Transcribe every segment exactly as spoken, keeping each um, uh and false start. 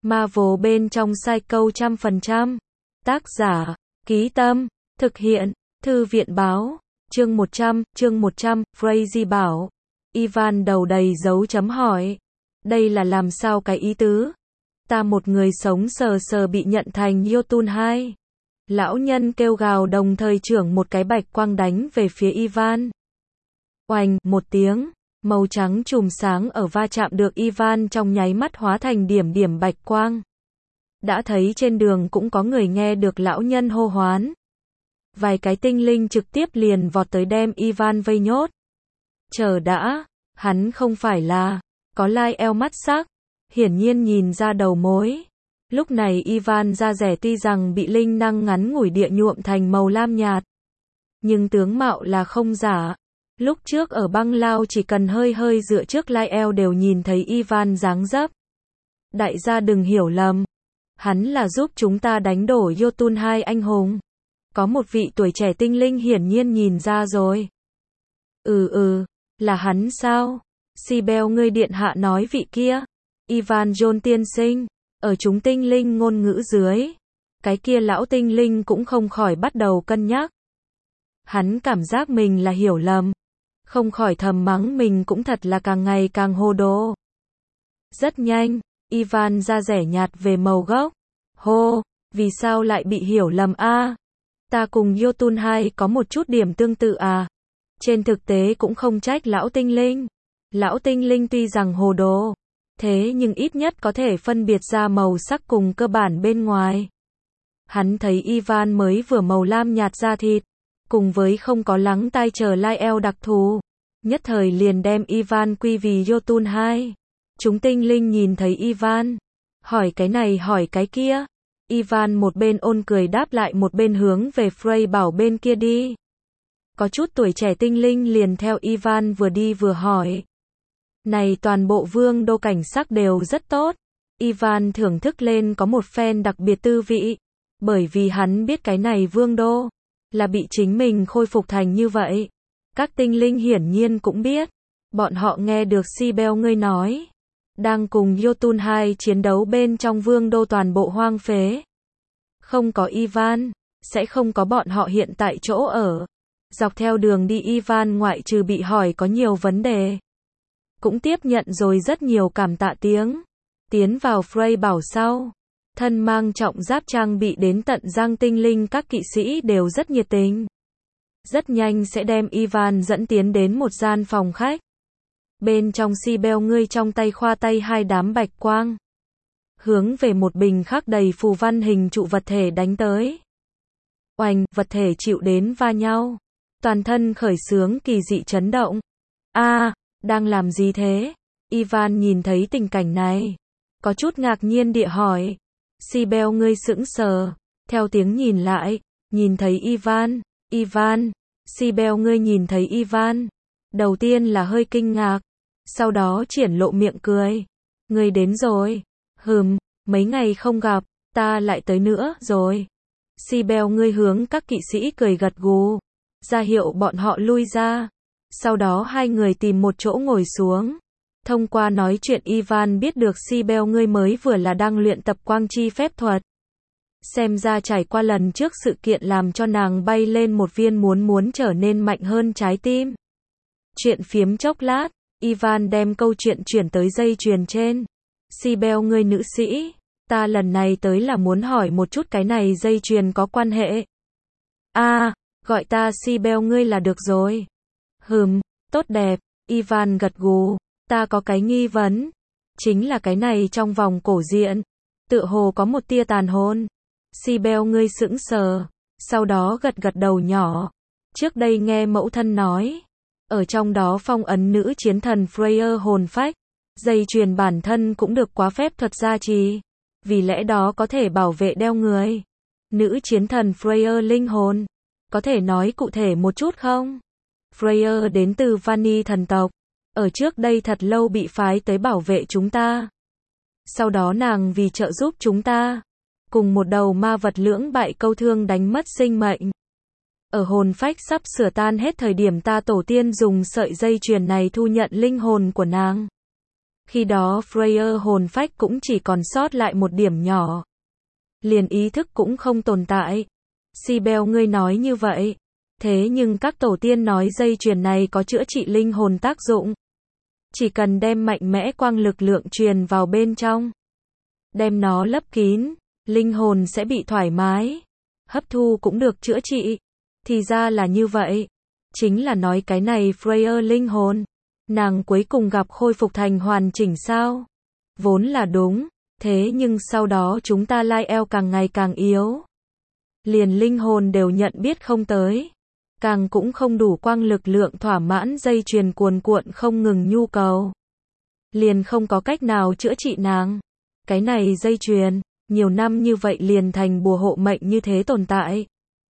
Marvel bên trong Psycho trăm phần trăm. Tác giả, Ký Tâm, thực hiện, Thư viện báo, chương một trăm, chương một trăm, Crazy bảo. Ivan đầu đầy dấu chấm hỏi. Đây là làm sao cái ý tứ? Ta một người sống sờ sờ bị nhận thành Jotun hai. Lão nhân kêu gào đồng thời trưởng một cái bạch quang đánh về phía Ivan. Oành, một tiếng, màu trắng chùm sáng ở va chạm được Ivan trong nháy mắt hóa thành điểm điểm bạch quang. Đã thấy trên đường cũng có người nghe được lão nhân hô hoán. Vài cái tinh linh trực tiếp liền vọt tới đem Ivan vây nhốt. Chờ đã, hắn không phải là, có lai eo mắt sắc, hiển nhiên nhìn ra đầu mối. Lúc này Ivan da rẻ tuy rằng bị linh năng ngắn ngủi địa nhuộm thành màu lam nhạt, nhưng tướng mạo là không giả. Lúc trước ở băng lao chỉ cần hơi hơi dựa trước lai eo đều nhìn thấy Ivan dáng dấp. Đại gia đừng hiểu lầm, hắn là giúp chúng ta đánh đổ Jotun hai anh hùng. Có một vị tuổi trẻ tinh linh hiển nhiên nhìn ra rồi. Ừ ừ, là hắn sao? Sibel ngươi điện hạ nói vị kia. Ivan John tiên sinh, ở chúng tinh linh ngôn ngữ dưới. Cái kia lão tinh linh cũng không khỏi bắt đầu cân nhắc. Hắn cảm giác mình là hiểu lầm. Không khỏi thầm mắng mình cũng thật là càng ngày càng hồ đồ. Rất nhanh, Ivan da rẻ nhạt về màu gốc. Hô, vì sao lại bị hiểu lầm a? À, ta cùng Jotun hai có một chút điểm tương tự à? Trên thực tế cũng không trách lão tinh linh. Lão tinh linh tuy rằng hồ đồ, thế nhưng ít nhất có thể phân biệt ra màu sắc cùng cơ bản bên ngoài. Hắn thấy Ivan mới vừa màu lam nhạt da thịt, cùng với không có lắng tai chờ lai eo đặc thù, nhất thời liền đem Ivan quy vì Jotun hai. Chúng tinh linh nhìn thấy Ivan, hỏi cái này hỏi cái kia. Ivan một bên ôn cười đáp lại một bên hướng về Frey bảo bên kia đi. Có chút tuổi trẻ tinh linh liền theo Ivan vừa đi vừa hỏi. Này toàn bộ vương đô cảnh sắc đều rất tốt. Ivan thưởng thức lên có một phen đặc biệt tư vị. Bởi vì hắn biết cái này vương đô là bị chính mình khôi phục thành như vậy. Các tinh linh hiển nhiên cũng biết. Bọn họ nghe được Sibel ngươi nói. Đang cùng Jotun hai chiến đấu bên trong vương đô toàn bộ hoang phế. Không có Ivan, sẽ không có bọn họ hiện tại chỗ ở. Dọc theo đường đi Ivan ngoại trừ bị hỏi có nhiều vấn đề, cũng tiếp nhận rồi rất nhiều cảm tạ tiếng. Tiến vào Frey bảo sau, thân mang trọng giáp trang bị đến tận răng tinh linh các kỵ sĩ đều rất nhiệt tình. Rất nhanh sẽ đem Ivan dẫn tiến đến một gian phòng khách. Bên trong Sibel ngươi trong tay khoa tay hai đám bạch quang. Hướng về một bình khắc đầy phù văn hình trụ vật thể đánh tới. Oành, vật thể chịu đến va nhau. Toàn thân khởi xướng kỳ dị chấn động. A, à, đang làm gì thế? Ivan nhìn thấy tình cảnh này, có chút ngạc nhiên địa hỏi. Sibel ngươi sững sờ, theo tiếng nhìn lại, nhìn thấy Ivan. Ivan, Sibel ngươi nhìn thấy Ivan. Đầu tiên là hơi kinh ngạc, sau đó triển lộ miệng cười. Ngươi đến rồi. Hừm, mấy ngày không gặp, ta lại tới nữa rồi. Sibel ngươi hướng các kỵ sĩ cười gật gù, ra hiệu bọn họ lui ra. Sau đó hai người tìm một chỗ ngồi xuống. Thông qua nói chuyện Ivan biết được Sibel ngươi mới vừa là đang luyện tập quang chi phép thuật. Xem ra trải qua lần trước sự kiện làm cho nàng bay lên một viên muốn muốn trở nên mạnh hơn trái tim. Chuyện phiếm chốc lát, Ivan đem câu chuyện chuyển tới dây chuyền trên. Sibel ngươi nữ sĩ, ta lần này tới là muốn hỏi một chút cái này dây chuyền có quan hệ. A, à, gọi ta Sibel ngươi là được rồi. Hừm, tốt đẹp, Ivan gật gù, ta có cái nghi vấn. Chính là cái này trong vòng cổ diện, tựa hồ có một tia tàn hồn. Sibel ngươi sững sờ, sau đó gật gật đầu nhỏ. Trước đây nghe mẫu thân nói, ở trong đó phong ấn nữ chiến thần Freya hồn phách. Dây chuyền bản thân cũng được quá phép thuật gia trì, vì lẽ đó có thể bảo vệ đeo người. Nữ chiến thần Freya linh hồn, có thể nói cụ thể một chút không? Freya đến từ Vani thần tộc, ở trước đây thật lâu bị phái tới bảo vệ chúng ta. Sau đó nàng vì trợ giúp chúng ta, cùng một đầu ma vật lưỡng bại câu thương đánh mất sinh mệnh. Ở hồn phách sắp sửa tan hết thời điểm ta tổ tiên dùng sợi dây chuyền này thu nhận linh hồn của nàng. Khi đó Freya hồn phách cũng chỉ còn sót lại một điểm nhỏ. Liền ý thức cũng không tồn tại. Sibel ngươi nói như vậy. Thế nhưng các tổ tiên nói dây chuyền này có chữa trị linh hồn tác dụng. Chỉ cần đem mạnh mẽ quang lực lượng truyền vào bên trong. Đem nó lấp kín, linh hồn sẽ bị thoải mái. Hấp thu cũng được chữa trị. Thì ra là như vậy. Chính là nói cái này Freya linh hồn. Nàng cuối cùng gặp khôi phục thành hoàn chỉnh sao? Vốn là đúng. Thế nhưng sau đó chúng ta Lyle càng ngày càng yếu. Liền linh hồn đều nhận biết không tới. Càng cũng không đủ quang lực lượng thỏa mãn dây chuyền cuồn cuộn không ngừng nhu cầu. Liền không có cách nào chữa trị nàng. Cái này dây chuyền, nhiều năm như vậy liền thành bùa hộ mệnh như thế tồn tại.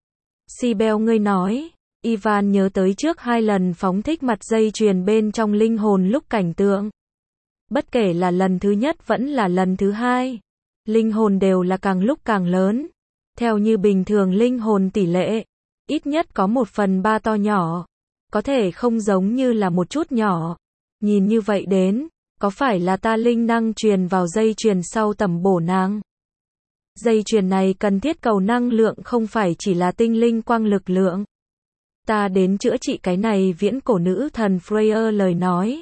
Sibel ngươi nói, Ivan nhớ tới trước hai lần phóng thích mặt dây chuyền bên trong linh hồn lúc cảnh tượng. Bất kể là lần thứ nhất vẫn là lần thứ hai, linh hồn đều là càng lúc càng lớn. Theo như bình thường linh hồn tỷ lệ, ít nhất có một phần ba to nhỏ. Có thể không giống như là một chút nhỏ. Nhìn như vậy đến, có phải là ta linh năng truyền vào dây chuyền sau tầm bổ nàng? Dây chuyền này cần thiết cầu năng lượng không phải chỉ là tinh linh quang lực lượng. Ta đến chữa trị cái này viễn cổ nữ thần Freya lời nói.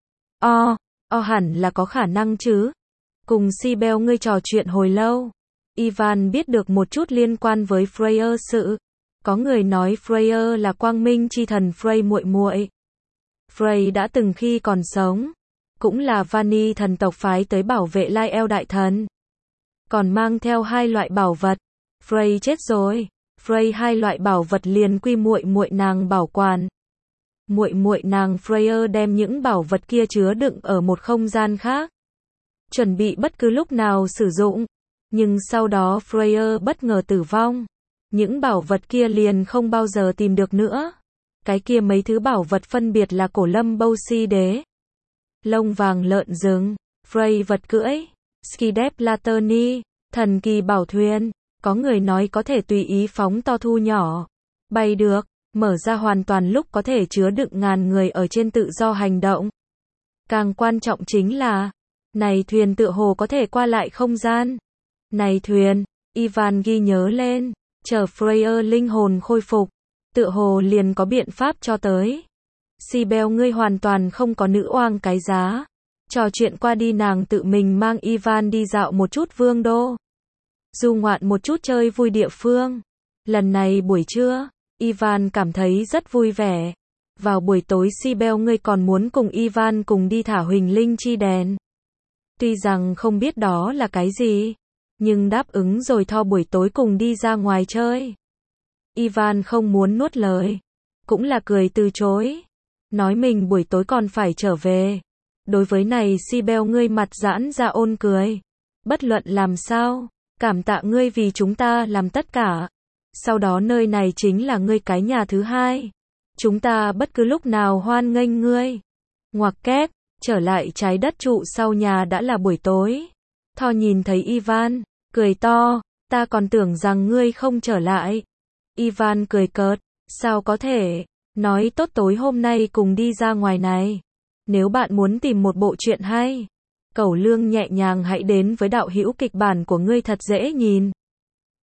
O, o hẳn là có khả năng chứ. Cùng Sibel ngươi trò chuyện hồi lâu. Ivan biết được một chút liên quan với Freya sự. Có người nói Freya là quang minh chi thần Frey muội muội. Frey đã từng khi còn sống, cũng là Vani thần tộc phái tới bảo vệ Lyle đại thần. Còn mang theo hai loại bảo vật. Frey chết rồi, Frey hai loại bảo vật liền quy muội muội nàng bảo quản. Muội muội nàng Freya đem những bảo vật kia chứa đựng ở một không gian khác, chuẩn bị bất cứ lúc nào sử dụng. Nhưng sau đó Freya bất ngờ tử vong. Những bảo vật kia liền không bao giờ tìm được nữa. Cái kia mấy thứ bảo vật phân biệt là cổ lâm bâu si đế, lông vàng lợn rừng, Frey vật cưỡi, Skidep Latoni, thần kỳ bảo thuyền. Có người nói có thể tùy ý phóng to thu nhỏ, bay được, mở ra hoàn toàn lúc có thể chứa đựng ngàn người ở trên tự do hành động. Càng quan trọng chính là, này thuyền tựa hồ có thể qua lại không gian. Này thuyền, Ivan ghi nhớ lên, chờ Freya linh hồn khôi phục, tựa hồ liền có biện pháp cho tới. Sibel ngươi hoàn toàn không có nữ oang cái giá. Trò chuyện qua đi nàng tự mình mang Ivan đi dạo một chút vương đô. Du ngoạn một chút chơi vui địa phương. Lần này buổi trưa, Ivan cảm thấy rất vui vẻ. Vào buổi tối Sibel ngươi còn muốn cùng Ivan cùng đi thả huỳnh linh chi đèn. Tuy rằng không biết đó là cái gì, nhưng đáp ứng rồi tho buổi tối cùng đi ra ngoài chơi. Ivan không muốn nuốt lời, cũng là cười từ chối, nói mình buổi tối còn phải trở về. Đối với này Sibel ngươi mặt giãn ra ôn cười. Bất luận làm sao, cảm tạ ngươi vì chúng ta làm tất cả. Sau đó nơi này chính là ngươi cái nhà thứ hai. Chúng ta bất cứ lúc nào hoan nghênh ngươi. Ngoặc kép, trở lại trái đất trụ sau nhà đã là buổi tối. Tho nhìn thấy Ivan, cười to, ta còn tưởng rằng ngươi không trở lại. Ivan cười cợt, sao có thể, nói tốt tối hôm nay cùng đi ra ngoài này. Nếu bạn muốn tìm một bộ truyện hay, cẩu lương nhẹ nhàng hãy đến với đạo hữu kịch bản của ngươi thật dễ nhìn.